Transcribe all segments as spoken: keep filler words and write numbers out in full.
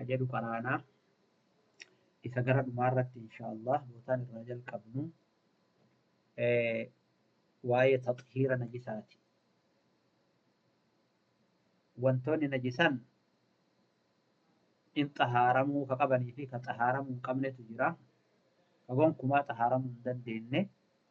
كجدو قرانا إذا قرأ مرة إن شاء الله بوتان الرجل قبنو إيه واي تطهير نجساتي وانتوني نجسان إن طهارمو كقبني في كطهارمو قمنة تجرا كقوم كما طهارمو دندينه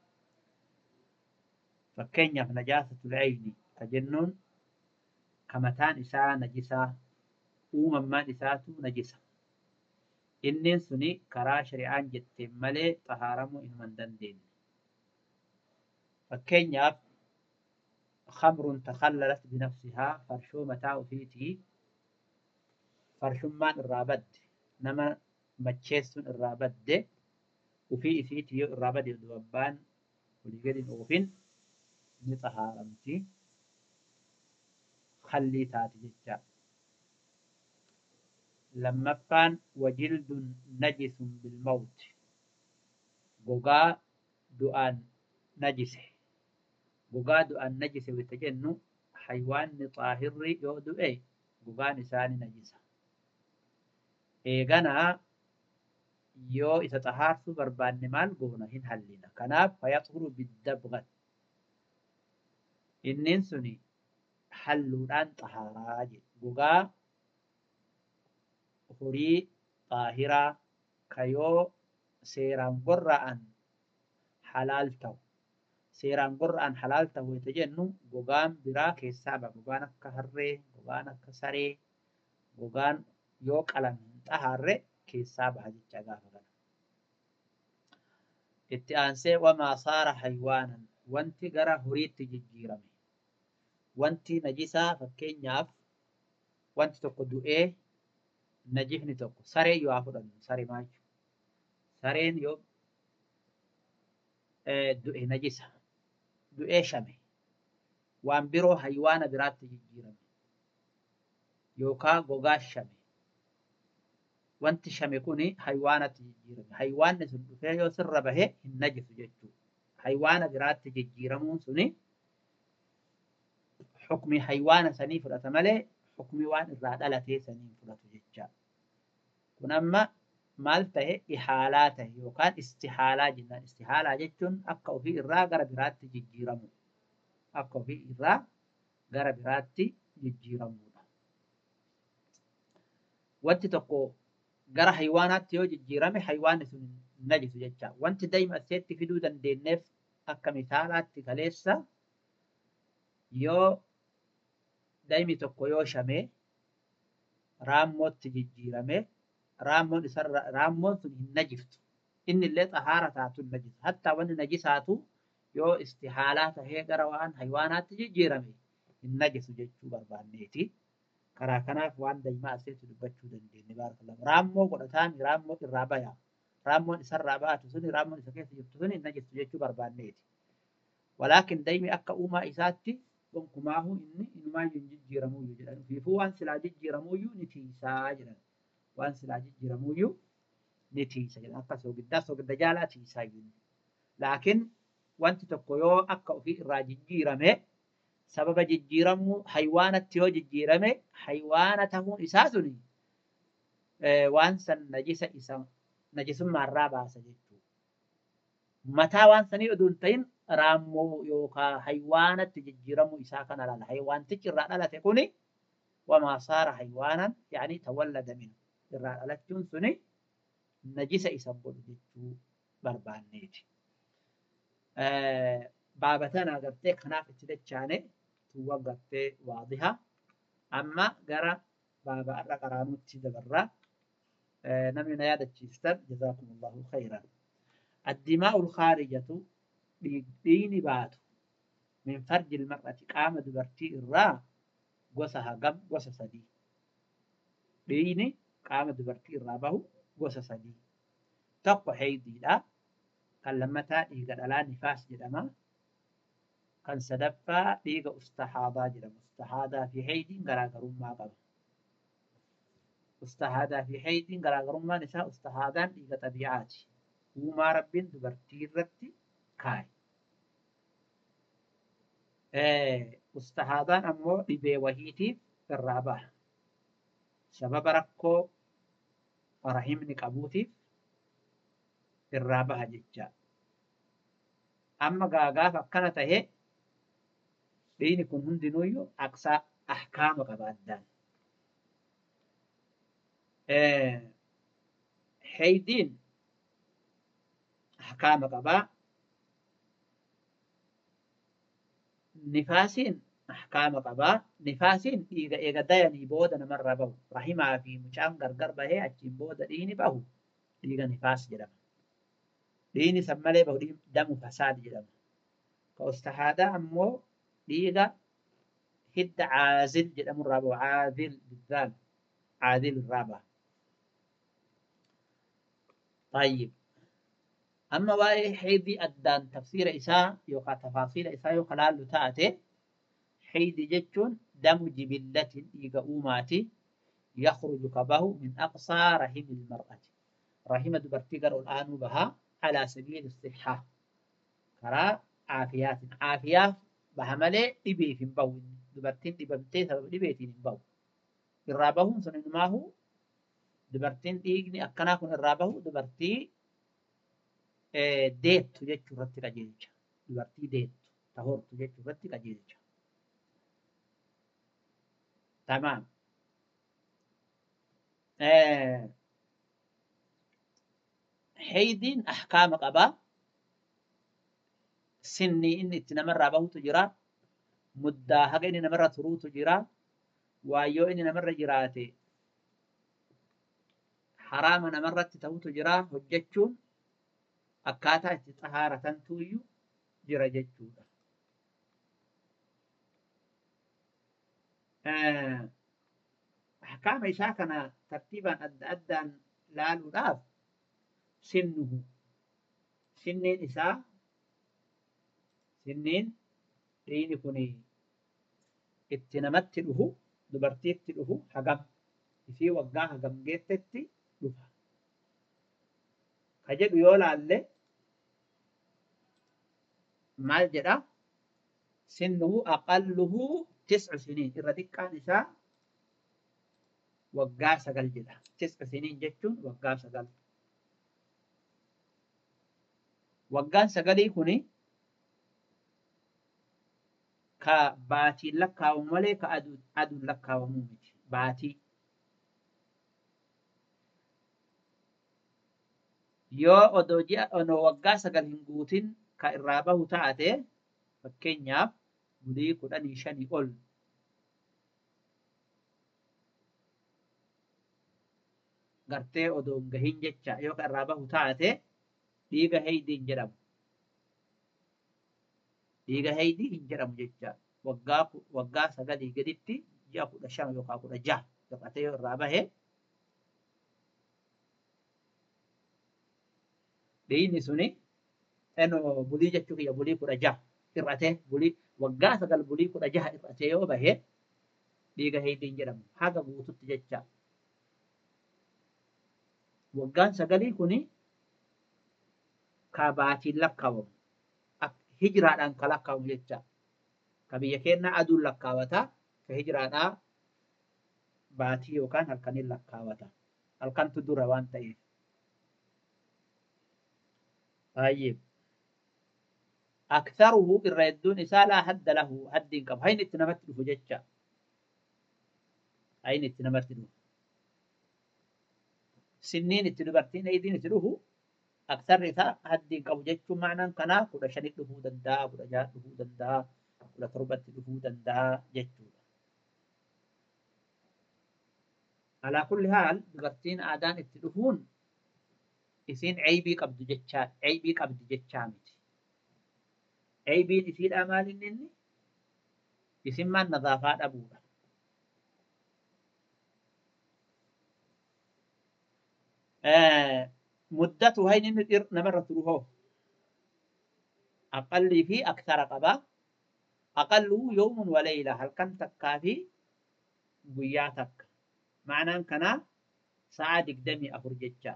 فكينيا في نجاسة العين كجنون كمتان إساء نجسا uumamaan isaatu najisa. Inneen suni karaa shari'aan jetteen malee xahaaramuu ilma hin dandeenye. Fakkeenyaaf khamruun takhallalat binafsihaa farshoo mataa ofiitii farshummaan irraa badde nama macheessuun irraa badde ofii isiitii yoo irraa bade dubabbaan olii gadi oofin ni xahaaramti. Khallii taati jecha. لمفان وجلد نجس بالموت غوغا دؤان نجسه غوغا دؤان نجسه وتجنو حيوان طاهر يودو اي غوغا نسان نجسه ايغانا يو اذا طهارتو بربان مال غونا هن حلينا كناف فيطهر بالدبغة إنن سني حلودان طهارا غوغا horii xaahiraa kayoo seeraan gorra'an halaal ta'u seeraan gorra'an halaal ta'u yoo jennu gogaan biraa keessaa ba'a gogaan akka harree gogaan akka saree gogaan yoo qalan hin xahaarre keessaa baha jecha gaafa kana itti aansee wamaa saara haywaanan wanti gara horiitti jijjiirame wanti najisaa fakkeenyaaf wanti tokko du'ee najifni tokko saree yoo fudhannu saree maal sareen yoo du'e najisa du'ee shame waan biroo haywaana biraatti jijjiirame yookaan gogaa shame wanti shame kuni haywaanatti jijjiirame haywaanni sun dhufee yoo sirra bahe hin najisu jechuudha haywaana biraatti jijjiiramuun suni xukmi haywaana sanii fudhata malee حكمي وان الرادلة سنين فلاتو جيتشا كنما مالته إحالاته يوكان استحالة جنان استحالة جيتشون أكو في إرا غربرات جيجيرمو أكو في إرا غربرات جيجيرمو وانت تقو غر حيوانات يو جيجيرمي حيوان سن نجس جيتشا وانت دايما سيت في دودا دينف أكا مثالات تكاليسا يو daimi tokko yoo shame raammootti jijjiirame raammoon isa raammoon sun hin najiftu inni illee xahaara taatu hin najisu hatta wanni najisaatu yoo istihaalaa tahee gara waan haywaanaatti jijjiirame hin najisu jechuu barbaanneeti karaa kanaaf waan daimaa asitti dubbachuu dandeenye baarakallahu raammoo godhataan raammoo irraa baya raammoon isarraa baatu suni raammoon isa keessa jirtu suni hin najisu jechuu barbaanneeti walaakin daimi akka uumaa isaatti kumaahu inni inumaa jijjiiramuyyuu jedhan fiifuu waan silaa jijjiiramuyyuu ni tiisaa jedhan waan silaa jijjiiramuyyuu ni tiisa jedhan akka soogiddaa soogidda jaalaa tiisaa jiru laakiin wanti tokko yoo akka ofii irraa jijjiirame sababa jijjiiramuu haywaanatti yoo jijjiirame haywaana ta'uun isaa suni waan san najisa isa najisummaarraa baasa jechuudha mataa waan sanii oduun ta'in raammoo yookaan haywaanatti jijjiiramuu isaa kana laala haywaantichi irraa dhalate kuni wamaa saara haywaanan yaani tawallada min irraa dhalachuun suni najisa isa godhu jechuu barbaanneeti. Baabatan agartee kanaaf itti dachaane tuwwa gartee waadiha amma gara baaba irra qaraanuutti dabarraa namni na yaadachiistan jazaakumullahu khayran. الدماء الخارجة ديني باتو من فرج المرأة قام دبرتي الرا قوسها قم قوس سدي ديني قام دبرتي الرا بهو قوس سدي تقو حيدي لا كان لما تأتي قد ألا نفاس جدما كان سدفا ديغا استحاضا جدما استحاضا في حيدي غراغرون ما قبل استحاضا في حيدي غراغرون ما نساء استحاضا ديغا طبيعاتي وما ربين دبرتي الرتي كاي ايه استحاضان امو دبي وهيتي في الرابع سبب ركو rahimni qabuutiif irraa baha jecha. Amma gaagaaf akkana tahe dhiigni kun hundinuyyuu aqsaa ahkaama qaba addaan. Haydiin ahkaama qabaa. Nifaasiin ahkaama qabaa. Nifaasiin dhiiga eega dayanii booda namarraa bahu. Rahimaa fi mucaan gargar bahee achiin booda dhiigni bahu dhiiga nifaas jedhama. Dhiigni san malee bahu damu fasaad jedhama. Ka ustahaadaa ammoo dhiiga hidda caazil jedhamurraa bahu. Caazil biddaan caazil irraa baha. طيب أما واي حيدي أدان تفسير إساء يوقع تفاصيل إساء يوقع لالو تاتي حيدي جتشون دم جبلة إيقاوماتي يخرج كبه من أقصى رحم المرأة رحمة دبرتقر الآن بها على سبيل الصحة كرا عافيات عافيات بهملي إبي في مبو دبرتين دبرتين سبب إبيتين مبو الرابهم سنين ما هو دبرتين إيقني أكناكم الرابه دبرتي deettu jechuu irratti qajeelcha. Dubartii deettu tahortu jechuu irratti qajeelcha. Tamaam. Haydiin ahkaama qabaa. Sinni inni itti namarraa bahutu jira. Muddaa haga inni namarra turuutu jira. Waayyoo inni namarra jiraate haraama namarratti ta'utu jira. Hojjechuun akkaataa itti xahaaratantu iyyuu jira jechuudha. Ahkaama isaa kana tartiibaan adda addaan laaluudhaaf sinnuhu sinniin isaa sinniin dhiigni kun itti namatti dhufu dubartiitti dhufu hagam isii waggaa hagam geettetti dhufa. Ka jedhu yoo laalle maal jedha sinnuhu aqalluhu tis'u siniin irra xiqqaan isaa waggaa sagal jedha. Tis'u siniin jechuun waggaa sagal. Waggaan sagalii kuni ka baatiin lakkaawamu malee ka aduun lakkaawamu miti. Baatii. Yoo odoo ji'a onoo waggaa sagal hin guutin ka irraa bahu taate fakkeenyaaf bulii kudhanii shanii ol gartee odoo hin gahin jecha yoo ka irraa bahu taate dhiiga haydiin jedhamu. Dhiiga haydii hin jedhamu jecha waggaa waggaa sagalii gaditti ji'a kudha shan yookaan kudha jaha hir'atee yoo irraa bahe dhiigni suni eno bulii jechuu kiyya bulii kudha jaha hir'atee bulii waggaa sagal bulii kudha jaha hir'atee yoo bahe dhiiga haydiin jedhamu haga guututti jecha. Waggaan sagalii kuni ka baatiin lakkaawamu hijiraadhaan ka lakkaawamu jecha. Ka biyya keenyaa aduun lakkaawata ka hijiraadhaa baatii yookaan halkaniin lakkaawata. Halkantu dura waan ta'eef. طيب أكثره الردون إسالة حد له حد كم هين التنمت له جتة هين التنمت له سنين التنبرتين أيدين له أكثر إذا حد كم جتة معنى كنا كل شنيد له دندا كل جات له دندا كل تربت له دندا جتة. على كل حال دبرتين آدان التلفون isin عيبي قبض جتشان عيبي قبض جتشامت عيبي إسير أمال إنني isin ما النظافات أبونا آه مدته هاي نمرة روحه أقل في أكثر قبا أقله يوم وليلة هل كنت كافي بياتك معنى كنا ساعدك دمي أخرج جتشان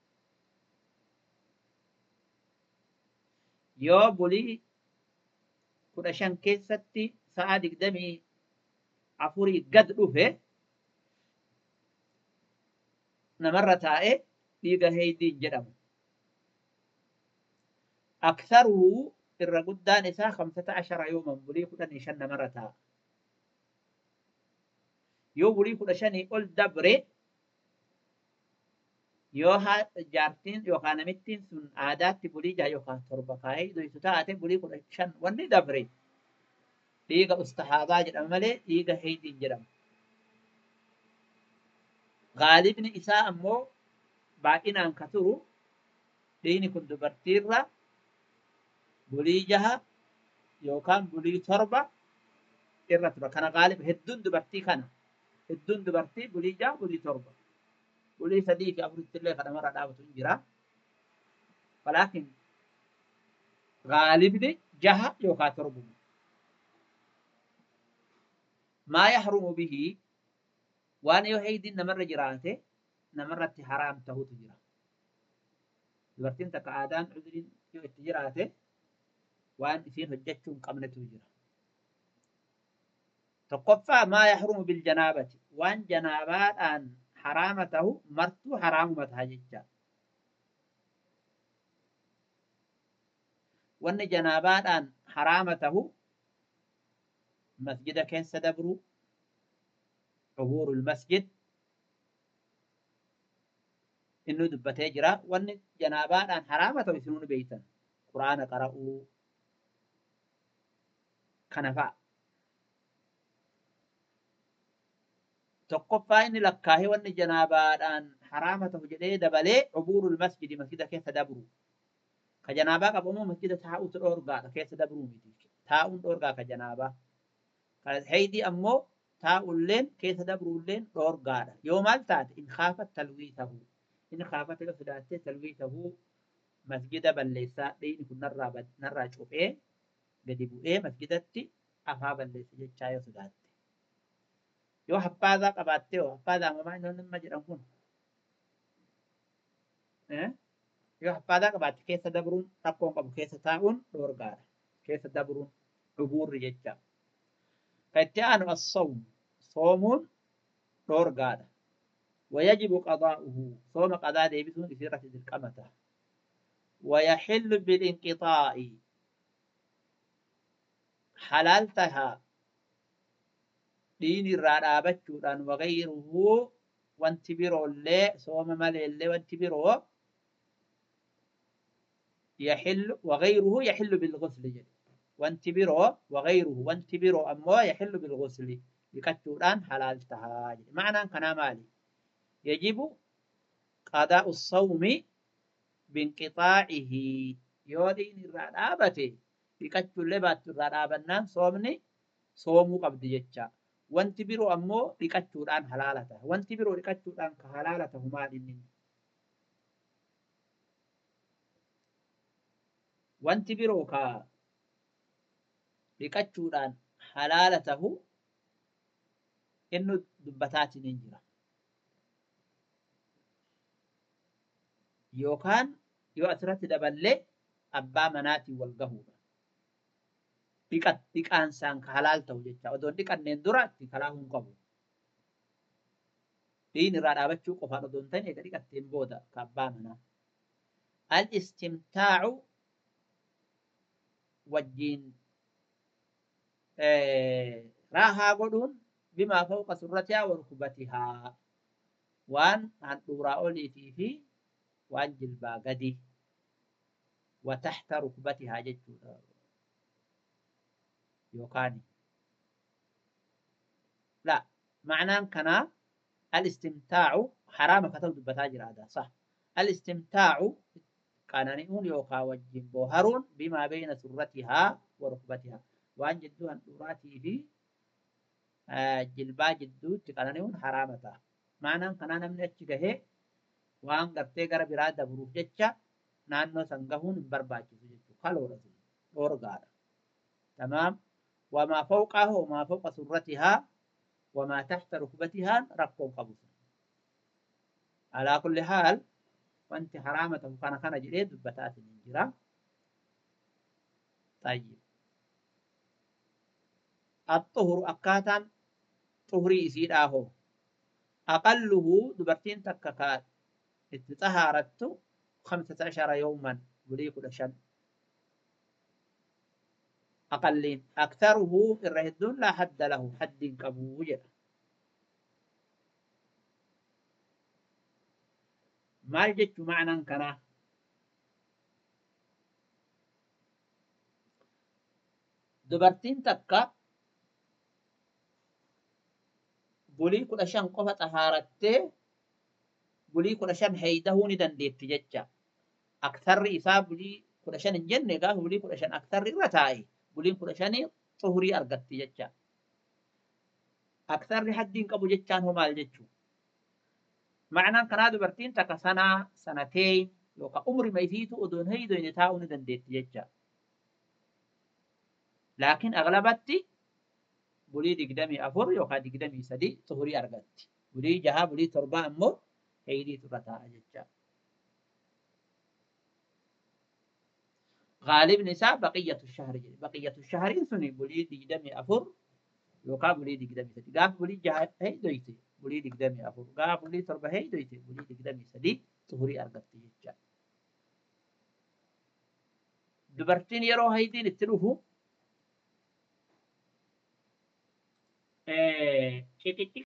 yoo bulii kudha shan keessatti sa'a digdamii afurii gad dhufe نمرة تائه ديغا هيدي جدم أكثره الرقدان إساء خمسة عشر يوما بلي كدن شن نمرة تائه يو بلي كدن شني قل دبري يو ها جارتين يو خانمتين سن عادات بلي جا يو خان تربكاي دو يتتاعتين بلي كدن شن وني دبري ديغا استحاضا جدم ملي ديغا هيدي جدم غالبني إساء أمو باقينا كثروا ديني كنت برتيرا بلي جها يوكان بلي تربة إرتبا كان غالب هدون دبرتي كان هدون دبرتي بلي جها بلي تربة بلي صديق أفرد الله كان مرة دعوة تنجرا ولكن غالبني جها يوكا تربة ما يحرم به وانا يوهيدين نمر جراته نمرة حرام تهو تجرا دبرتين تك آدان عذرين يو اتجراته وان اسين هجتشون قمنة تجرا تقفى ما يحرم بالجنابة وان جنابات ان حرامته مرتو حرام متهججا وان جنابات ان حرامته مسجد كيس دبرو عبور المسجد إنه دبته جرا وان جنابات ان حرامته يسنون بيتا قرآن قرأوا كنفا تقفى إن لكاه وان جنابات ان حرامته جدي دبلي عبور المسجد مسجد كيس دبرو كجنابا قبمو مسجد تاؤ تورغا كيس دبرو ميتي تاؤ دورغا كجنابا هيدي أمو تاؤلين كيس دبرولين دورغا يوم التات إن خافت تلويته إن خافت لفدات تلويته مسجد بلسا دين كن نرى بد نرى شوف إيه قد يبو إيه مسجدتي أفا بلسا جتشايو سدات يو حفاظا قباتيو حفاظا ما معنى نما جرمون إيه يو حفاظا قبات كيس دبرون تقوم قبو كيس تاؤن دورغا كيس دبرون عبور جتشا فالتان الصوم صوم دورغا ويجب قضاؤه صوم قضاء ديبسون بسيرة القمة ويحل بالانقطاع حلالتها دين الرابة وغيره وانتبروا اللي صوم مالي اللي وانتبروا يحل وغيره يحل بالغسل جد وانتبروا وغيره وانتبروا أموا يحل بالغسل يكتوران حلالتها معنى كنا مالي يجب قضاء الصوم بانقطاعه يودين الرابة يكتور لبات الرابة صومني صوموا قبض جتشا وانتبروا أموا يكتوران حلالته وانتبروا يكتوران كحلالته مالي وانتبروا كا dhiqachuudhaan halaala tahu innu dubbataatiin hin jira yookaan yoo asirratti daballee abbaa manaatiin wal gahuudha dhiqat dhiqaansaan ka halaal ta'u jecha odoon dhiqanneen dura itti kalaa hin qabu dhiin irraa dhaabachuu qofaan odoon ta'in eega dhiqatteen booda ka abbaa manaa al istimtaacu wajjiin راها قدون بما فوق سرتها وركبتها وان عن أولي في في وان جلبا قدي وتحت ركبتها جد يوكاني لا معنى كنا الاستمتاع حرام كتب دبتاجر هذا صح الاستمتاع كان نقول يوكا وجين بوهرون بما بين سرتها وركبتها وان جدو ان دوراتي في جلبا جدو تقنانيون حرامتا معنى كنا نمني اچگه وان غرتي غر برا دبروف جچا نانو سنگهون برباچو جچو خلورت اورغار تمام وما فوقه وما فوق سرتها وما تحت ركبتها رقم قبوس على كل حال وانت حرامته كان كان جديد دبتات الانجرا طيب الطهر أكاتا طهري إسيد آهو أقله دبرتين تككات اتطهرت خمسة عشر يوما بلي كل شن أقلين أكثره الرهدون لا حد له حد كبوجة ما جت معنى كنا دبرتين تكا بلي كل شن قفة طهارته بلي كل شن هيده ندندت جتة أكثر إصاب بلي كل شن الجنة قال بلي كل شن أكثر رتاي بلي كل شن طهري أرقت جتة أكثر حد كبو جتان هما الجتشو معنى كنا دبرتين تكا سنة سنتين يوكا عمر ما يفيتو أدون هيدو ينتاو ندندت جتة لكن أغلبتي بلي دقدمي أفر يوكا دقدمي سدي طهري أرقت بلي جها بلي تربا أمر هيدي ترتا جتة غالب نساء بقية الشهر بقية الشهر سني بلي دقدمي أفر يوكا بلي دقدمي سدي قاف بلي جها هيدو يتي بلي دقدمي أفر قاف بلي تربا هيدو يتي بلي دقدمي سدي طهري أرقت جتة دبرتين يرو هيدين التلوه